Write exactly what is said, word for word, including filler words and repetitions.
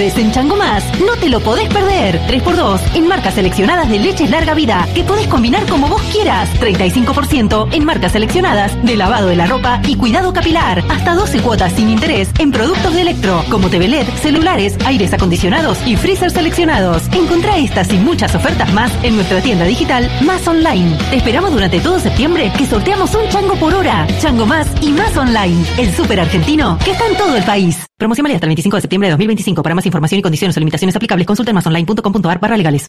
septiembre en Chango Más no te lo podés perder. tres por dos en marcas seleccionadas de leches larga vida que podés combinar como vos quieras. treinta y cinco por ciento en marcas seleccionadas de lavado de la ropa y cuidado capilar. Hasta doce cuotas sin interés en productos de Electro, como T V L E D, celulares, aires acondicionados y freezer seleccionados. Encontrá estas y muchas ofertas más en nuestra tienda digital Más Online. Te esperamos durante todo septiembre que sorteamos un chango por hora. Chango Más y Más Online, el súper argentino que está en todo el país. Promoción válida hasta el veinticinco de septiembre de dos mil veinticinco. Para más información y condiciones o limitaciones aplicables, consulta en masonline punto com punto ar barra legales.